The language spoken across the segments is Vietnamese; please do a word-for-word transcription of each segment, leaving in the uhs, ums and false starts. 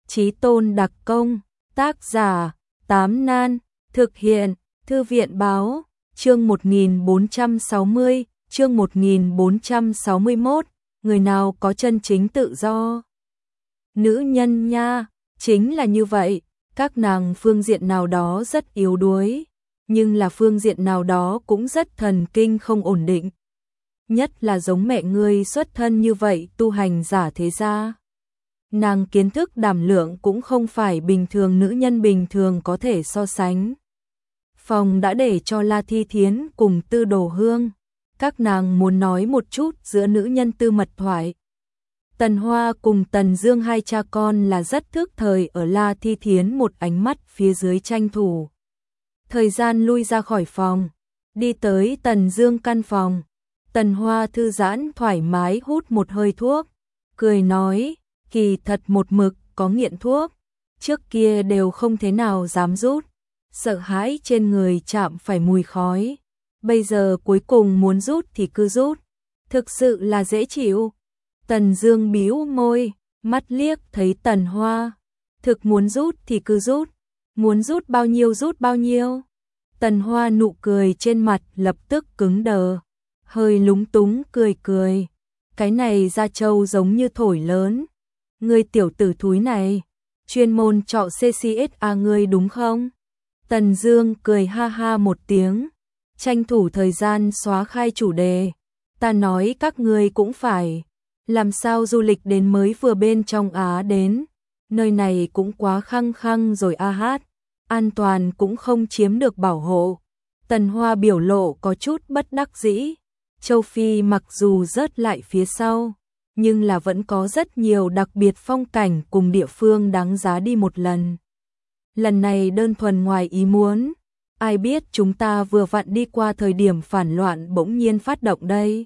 Chí Tôn đặc công, tác giả, Tám Nan, thực hiện, Thư viện báo, chương một nghìn bốn trăm sáu mươi, chương một nghìn bốn trăm sáu mươi mốt, người nào có chân chính tự do? Nữ nhân nha, chính là như vậy, các nàng phương diện nào đó rất yếu đuối, nhưng là phương diện nào đó cũng rất thần kinh không ổn định. Nhất là giống mẹ ngươi xuất thân như vậy tu hành giả thế gia. Nàng kiến thức đảm lượng cũng không phải bình thường nữ nhân bình thường có thể so sánh. Phòng đã để cho La Thi Thiến cùng Tư Đồ Hương. Các nàng muốn nói một chút giữa nữ nhân tư mật thoại. Tần Hoa cùng Tần Dương hai cha con là rất thức thời ở La Thi Thiến một ánh mắt phía dưới tranh thủ. Thời gian lui ra khỏi phòng, đi tới Tần Dương căn phòng. Tần Hoa thư giãn thoải mái hút một hơi thuốc, cười nói, kỳ thật một mực có nghiện thuốc, trước kia đều không thế nào dám rút, sợ hãi trên người chạm phải mùi khói, bây giờ cuối cùng muốn rút thì cứ rút, thực sự là dễ chịu. Tần Dương bĩu môi, mắt liếc thấy Tần Hoa, thực muốn rút thì cứ rút, muốn rút bao nhiêu rút bao nhiêu. Tần Hoa nụ cười trên mặt lập tức cứng đờ, hơi lúng túng cười cười, cái này da trâu giống như thổi lớn. Ngươi tiểu tử thúi này, chuyên môn trọ xê xê ét a ngươi đúng không? Tần Dương cười ha ha một tiếng, tranh thủ thời gian xóa khai chủ đề. Ta nói các ngươi cũng phải, làm sao du lịch đến mới vừa bên trong Á đến, nơi này cũng quá khăng khăng rồi a hát, an toàn cũng không chiếm được bảo hộ. Tần Hoa biểu lộ có chút bất đắc dĩ, châu Phi mặc dù rớt lại phía sau, nhưng là vẫn có rất nhiều đặc biệt phong cảnh cùng địa phương đáng giá đi một lần. Lần này đơn thuần ngoài ý muốn, ai biết chúng ta vừa vặn đi qua thời điểm phản loạn bỗng nhiên phát động đây.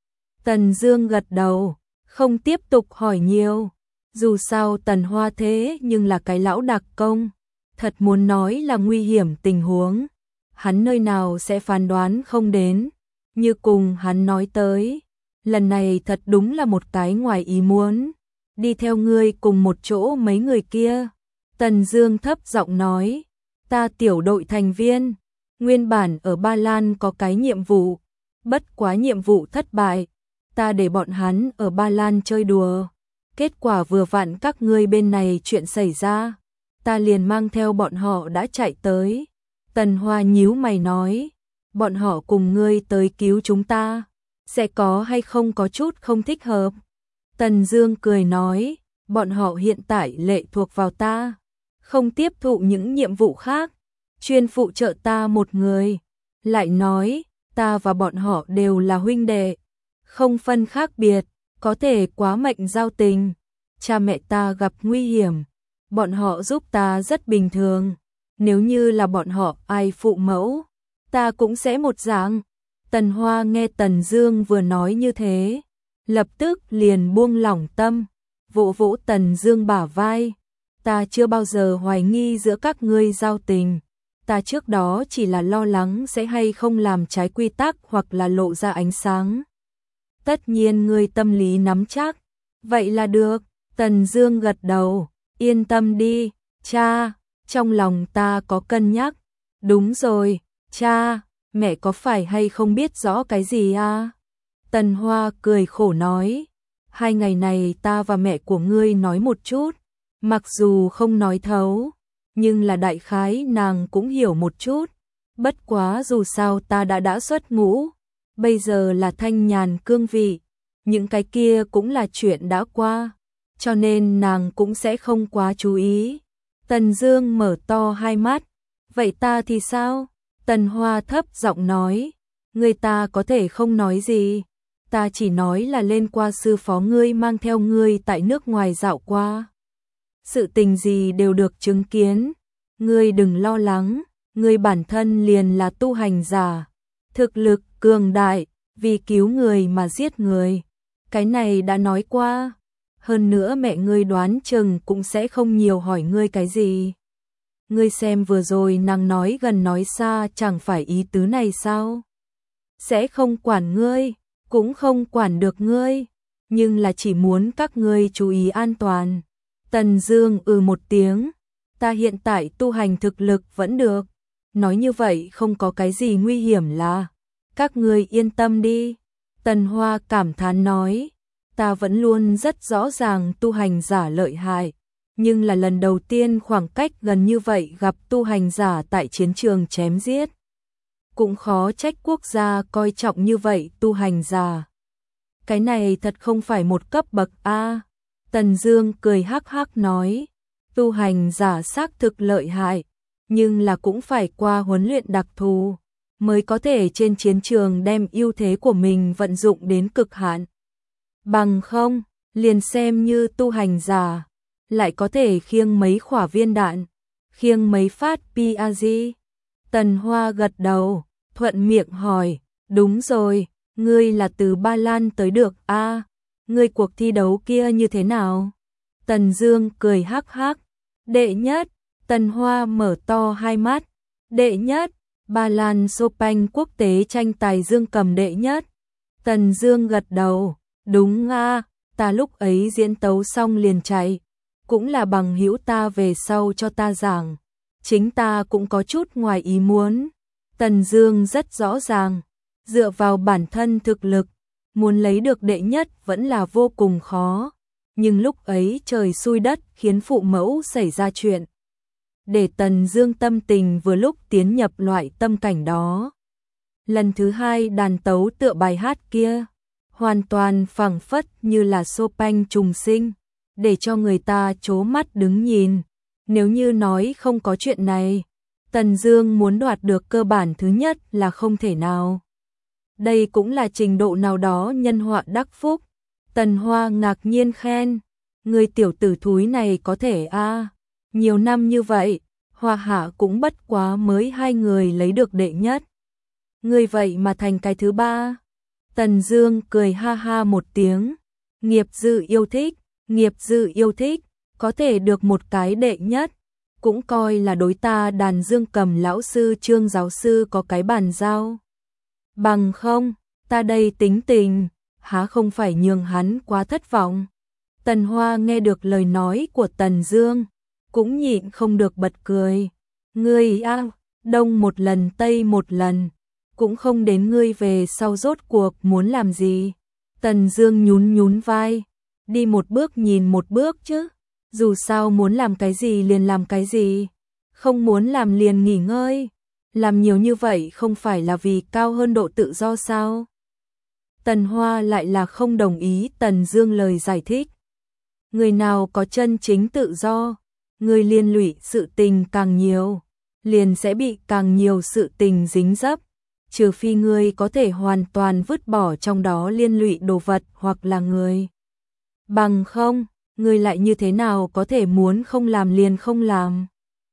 Tần Dương gật đầu, không tiếp tục hỏi nhiều, dù sao Tần Hoa thế nhưng là cái lão đặc công, thật muốn nói là nguy hiểm tình huống, hắn nơi nào sẽ phán đoán không đến, như cùng hắn nói tới. Lần này thật đúng là một cái ngoài ý muốn, đi theo ngươi cùng một chỗ mấy người kia. Tần Dương thấp giọng nói, ta tiểu đội thành viên, nguyên bản ở Ba Lan có cái nhiệm vụ, bất quá nhiệm vụ thất bại, ta để bọn hắn ở Ba Lan chơi đùa, kết quả vừa vặn các ngươi bên này chuyện xảy ra, ta liền mang theo bọn họ đã chạy tới. Tần Hoa nhíu mày nói, bọn họ cùng ngươi tới cứu chúng ta, sẽ có hay không có chút không thích hợp? Tần Dương cười nói, bọn họ hiện tại lệ thuộc vào ta, không tiếp thụ những nhiệm vụ khác, chuyên phụ trợ ta một người. Lại nói, ta và bọn họ đều là huynh đệ, không phân khác biệt, có thể quá mệnh giao tình. Cha mẹ ta gặp nguy hiểm, bọn họ giúp ta rất bình thường, nếu như là bọn họ ai phụ mẫu, ta cũng sẽ một dạng. Tần Hoa nghe Tần Dương vừa nói như thế, lập tức liền buông lỏng tâm, vỗ vỗ Tần Dương bả vai. Ta chưa bao giờ hoài nghi giữa các ngươi giao tình, ta trước đó chỉ là lo lắng sẽ hay không làm trái quy tắc hoặc là lộ ra ánh sáng. Tất nhiên ngươi tâm lý nắm chắc, vậy là được. Tần Dương gật đầu, yên tâm đi, cha, trong lòng ta có cân nhắc. Đúng rồi, cha, mẹ có phải hay không biết rõ cái gì à? Tần Hoa cười khổ nói, hai ngày này ta và mẹ của ngươi nói một chút, mặc dù không nói thấu, nhưng là đại khái nàng cũng hiểu một chút, bất quá dù sao ta đã đã xuất ngũ, bây giờ là thanh nhàn cương vị, những cái kia cũng là chuyện đã qua, cho nên nàng cũng sẽ không quá chú ý. Tần Dương mở to hai mắt, vậy ta thì sao? Tần Hoa thấp giọng nói, người ta có thể không nói gì, ta chỉ nói là lên qua sư phó ngươi mang theo ngươi tại nước ngoài dạo qua. Sự tình gì đều được chứng kiến, ngươi đừng lo lắng, ngươi bản thân liền là tu hành giả, thực lực cường đại, vì cứu người mà giết người, cái này đã nói qua, hơn nữa mẹ ngươi đoán chừng cũng sẽ không nhiều hỏi ngươi cái gì. Ngươi xem vừa rồi nàng nói gần nói xa chẳng phải ý tứ này sao? Sẽ không quản ngươi, cũng không quản được ngươi, nhưng là chỉ muốn các ngươi chú ý an toàn. Tần Dương ừ một tiếng, ta hiện tại tu hành thực lực vẫn được, nói như vậy không có cái gì nguy hiểm là, các ngươi yên tâm đi. Tần Hoa cảm thán nói, ta vẫn luôn rất rõ ràng tu hành giả lợi hại, nhưng là lần đầu tiên khoảng cách gần như vậy gặp tu hành giả tại chiến trường chém giết. Cũng khó trách quốc gia coi trọng như vậy tu hành giả. Cái này thật không phải một cấp bậc A. Tần Dương cười hắc hắc nói, tu hành giả xác thực lợi hại, nhưng là cũng phải qua huấn luyện đặc thù, mới có thể trên chiến trường đem ưu thế của mình vận dụng đến cực hạn. Bằng không, liền xem như tu hành giả, lại có thể khiêng mấy quả viên đạn, khiêng mấy phát pê a giê. Tần Hoa gật đầu, thuận miệng hỏi, đúng rồi, ngươi là từ Ba Lan tới được a? À, ngươi cuộc thi đấu kia như thế nào? Tần Dương cười hắc hắc, đệ nhất. Tần Hoa mở to hai mắt, đệ nhất, Ba Lan Chopin quốc tế tranh tài dương cầm đệ nhất. Tần Dương gật đầu, đúng a, ta lúc ấy diễn tấu xong liền chạy, cũng là bằng hữu ta về sau cho ta giảng, chính ta cũng có chút ngoài ý muốn. Tần Dương rất rõ ràng, dựa vào bản thân thực lực, muốn lấy được đệ nhất vẫn là vô cùng khó, nhưng lúc ấy trời xui đất khiến phụ mẫu xảy ra chuyện, để Tần Dương tâm tình vừa lúc tiến nhập loại tâm cảnh đó. Lần thứ hai đàn tấu tựa bài hát kia, hoàn toàn phảng phất như là Chopin trùng sinh, để cho người ta trố mắt đứng nhìn. Nếu như nói không có chuyện này, Tần Dương muốn đoạt được cơ bản thứ nhất là không thể nào. Đây cũng là trình độ nào đó nhân họa đắc phúc. Tần Hoa ngạc nhiên khen, người tiểu tử thúi này có thể a, à, nhiều năm như vậy, Hoa Hạ cũng bất quá mới hai người lấy được đệ nhất. Người vậy mà thành cái thứ ba. Tần Dương cười ha ha một tiếng, nghiệp dư yêu thích, nghiệp dư yêu thích, có thể được một cái đệ nhất, cũng coi là đối ta đàn dương cầm lão sư Trương giáo sư có cái bàn giao. Bằng không, ta đây tính tình, há không phải nhường hắn quá thất vọng. Tần Hoa nghe được lời nói của Tần Dương, cũng nhịn không được bật cười. Ngươi a, à, đông một lần tây một lần, cũng không đến ngươi về sau rốt cuộc muốn làm gì. Tần Dương nhún nhún vai, đi một bước nhìn một bước chứ, dù sao muốn làm cái gì liền làm cái gì, không muốn làm liền nghỉ ngơi, làm nhiều như vậy không phải là vì cao hơn độ tự do sao? Tần Hoa lại là không đồng ý Tần Dương lời giải thích. Người nào có chân chính tự do, người liên lụy sự tình càng nhiều, liền sẽ bị càng nhiều sự tình dính dấp, trừ phi người có thể hoàn toàn vứt bỏ trong đó liên lụy đồ vật hoặc là người. Bằng không, người lại như thế nào có thể muốn không làm liền không làm?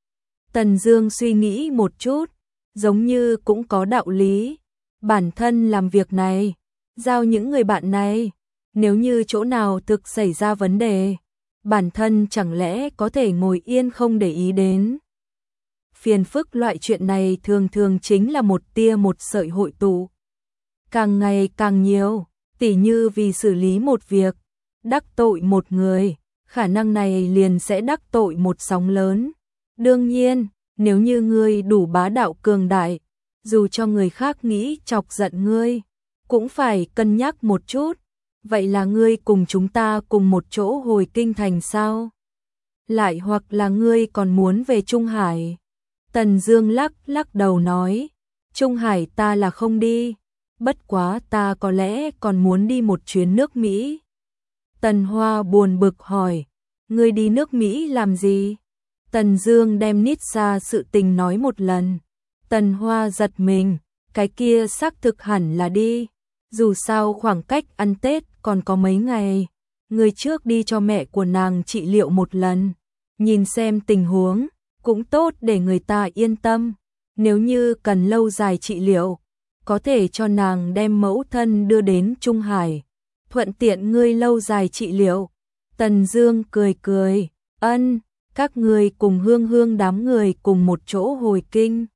Tần Dương suy nghĩ một chút, giống như cũng có đạo lý. Bản thân làm việc này, giao những người bạn này, nếu như chỗ nào thực xảy ra vấn đề, bản thân chẳng lẽ có thể ngồi yên không để ý đến. Phiền phức loại chuyện này thường thường chính là một tia một sợi hội tụ, càng ngày càng nhiều, tỉ như vì xử lý một việc, đắc tội một người, khả năng này liền sẽ đắc tội một sóng lớn. Đương nhiên, nếu như ngươi đủ bá đạo cường đại, dù cho người khác nghĩ chọc giận ngươi, cũng phải cân nhắc một chút. Vậy là ngươi cùng chúng ta cùng một chỗ hồi kinh thành sao? Lại hoặc là ngươi còn muốn về Trung Hải? Tần Dương lắc lắc đầu nói, Trung Hải ta là không đi, bất quá ta có lẽ còn muốn đi một chuyến nước Mỹ. Tần Hoa buồn bực hỏi, ngươi đi nước Mỹ làm gì? Tần Dương đem Nitsa sự tình nói một lần. Tần Hoa giật mình, cái kia xác thực hẳn là đi, dù sao khoảng cách ăn Tết còn có mấy ngày, người trước đi cho mẹ của nàng trị liệu một lần, nhìn xem tình huống, cũng tốt để người ta yên tâm. Nếu như cần lâu dài trị liệu, có thể cho nàng đem mẫu thân đưa đến Trung Hải, thuận tiện ngươi lâu dài trị liệu. Tần Dương cười cười, ân, các ngươi cùng Hương Hương đám người cùng một chỗ hồi kinh.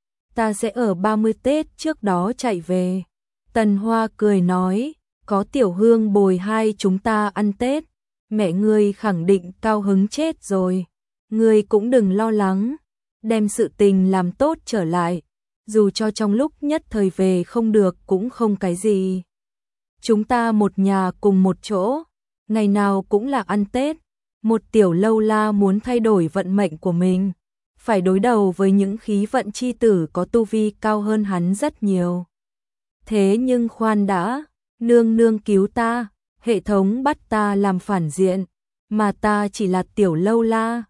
Ta sẽ ở ba mươi Tết trước đó chạy về. Tần Hoa cười nói, có Tiểu Hương bồi hai chúng ta ăn Tết, Mẹ ngươi khẳng định cao hứng chết rồi. Ngươi cũng đừng lo lắng, đem sự tình làm tốt trở lại, dù cho trong lúc nhất thời về không được cũng không cái gì. Chúng ta một nhà cùng một chỗ, ngày nào cũng là ăn Tết, một tiểu lâu la muốn thay đổi vận mệnh của mình, phải đối đầu với những khí vận chi tử có tu vi cao hơn hắn rất nhiều. Thế nhưng khoan đã, nương nương cứu ta, hệ thống bắt ta làm phản diện, mà ta chỉ là tiểu lâu la,